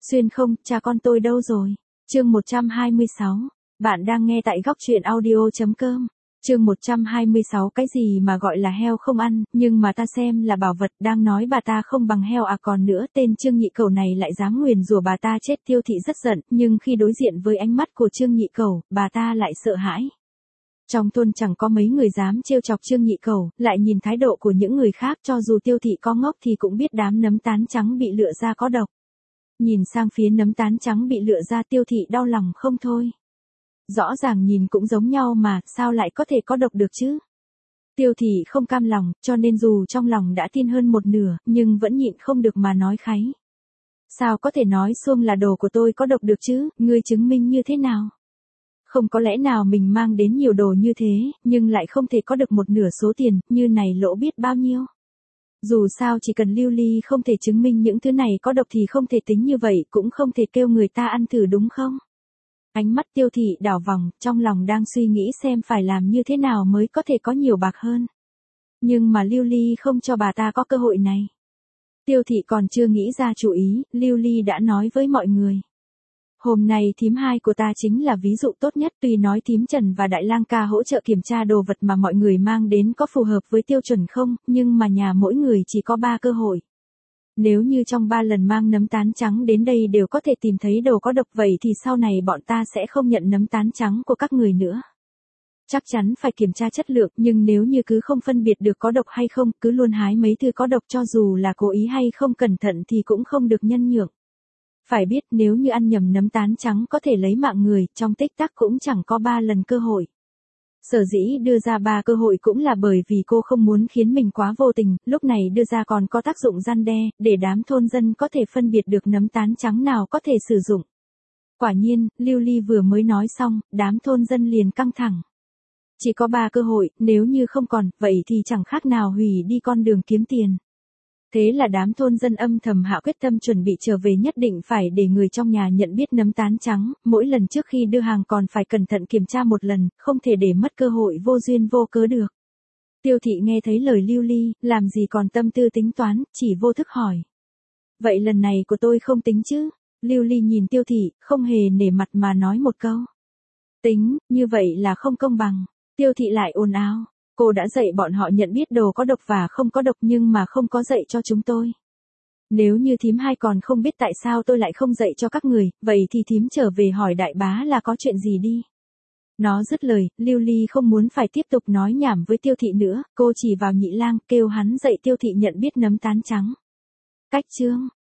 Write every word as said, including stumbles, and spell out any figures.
Xuyên không, cha con tôi đâu rồi? Chương một trăm hai mươi sáu. Bạn đang nghe tại góc truyện audio.com. Chương một trăm hai mươi sáu. Cái gì mà gọi là heo không ăn, nhưng mà ta xem là bảo vật, đang nói bà ta không bằng heo à. Còn nữa, tên Trương Nhị Cẩu này lại dám nguyền rủa bà ta chết. Tiêu Thị rất giận, nhưng khi đối diện với ánh mắt của Trương Nhị Cẩu, bà ta lại sợ hãi. Trong thôn chẳng có mấy người dám trêu chọc Trương Nhị Cẩu, lại nhìn thái độ của những người khác, cho dù Tiêu Thị có ngốc thì cũng biết đám nấm tán trắng bị lựa ra có độc. Nhìn sang phía nấm tán trắng bị lựa ra, Tiêu Thị đau lòng không thôi. Rõ ràng nhìn cũng giống nhau mà, sao lại có thể có độc được chứ? Tiêu Thị không cam lòng, cho nên dù trong lòng đã tin hơn một nửa, nhưng vẫn nhịn không được mà nói kháy. Sao có thể nói xuông là đồ của tôi có độc được chứ, ngươi chứng minh như thế nào? Không có lẽ nào mình mang đến nhiều đồ như thế, nhưng lại không thể có được một nửa số tiền, như này lỗ biết bao nhiêu. Dù sao chỉ cần Lưu Ly không thể chứng minh những thứ này có độc thì không thể tính như vậy, cũng không thể kêu người ta ăn thử đúng không? Ánh mắt Tiêu Thị đảo vòng, trong lòng đang suy nghĩ xem phải làm như thế nào mới có thể có nhiều bạc hơn. Nhưng mà Lưu Ly không cho bà ta có cơ hội này. Tiêu Thị còn chưa nghĩ ra chủ ý, Lưu Ly đã nói với mọi người. Hôm nay thím hai của ta chính là ví dụ tốt nhất, tuy nói thím Trần và Đại Lang ca hỗ trợ kiểm tra đồ vật mà mọi người mang đến có phù hợp với tiêu chuẩn không, nhưng mà nhà mỗi người chỉ có ba cơ hội. Nếu như trong ba lần mang nấm tán trắng đến đây đều có thể tìm thấy đồ có độc, vậy thì sau này bọn ta sẽ không nhận nấm tán trắng của các người nữa. Chắc chắn phải kiểm tra chất lượng, nhưng nếu như cứ không phân biệt được có độc hay không, cứ luôn hái mấy thứ có độc cho dù là cố ý hay không cẩn thận thì cũng không được nhân nhượng. Phải biết nếu như ăn nhầm nấm tán trắng có thể lấy mạng người, trong tích tắc cũng chẳng có ba lần cơ hội. Sở dĩ đưa ra ba cơ hội cũng là bởi vì cô không muốn khiến mình quá vô tình, lúc này đưa ra còn có tác dụng răn đe, để đám thôn dân có thể phân biệt được nấm tán trắng nào có thể sử dụng. Quả nhiên, Lưu Ly vừa mới nói xong, đám thôn dân liền căng thẳng. Chỉ có ba cơ hội, nếu như không còn, vậy thì chẳng khác nào hủy đi con đường kiếm tiền. Thế là đám thôn dân âm thầm hạ quyết tâm chuẩn bị trở về nhất định phải để người trong nhà nhận biết nấm tán trắng, mỗi lần trước khi đưa hàng còn phải cẩn thận kiểm tra một lần, không thể để mất cơ hội vô duyên vô cớ được. Tiêu Thị nghe thấy lời Lưu Ly, làm gì còn tâm tư tính toán, chỉ vô thức hỏi. Vậy lần này của tôi không tính chứ? Lưu Ly nhìn Tiêu Thị, không hề nể mặt mà nói một câu. Tính, như vậy là không công bằng. Tiêu Thị lại ồn ào. Cô đã dạy bọn họ nhận biết đồ có độc và không có độc nhưng mà không có dạy cho chúng tôi. Nếu như thím hai còn không biết tại sao tôi lại không dạy cho các người, vậy thì thím trở về hỏi đại bá là có chuyện gì đi. Nó dứt lời, Lưu Ly không muốn phải tiếp tục nói nhảm với Tiêu Thị nữa, cô chỉ vào Nhị Lang kêu hắn dạy Tiêu Thị nhận biết nấm tán trắng. Cách chương,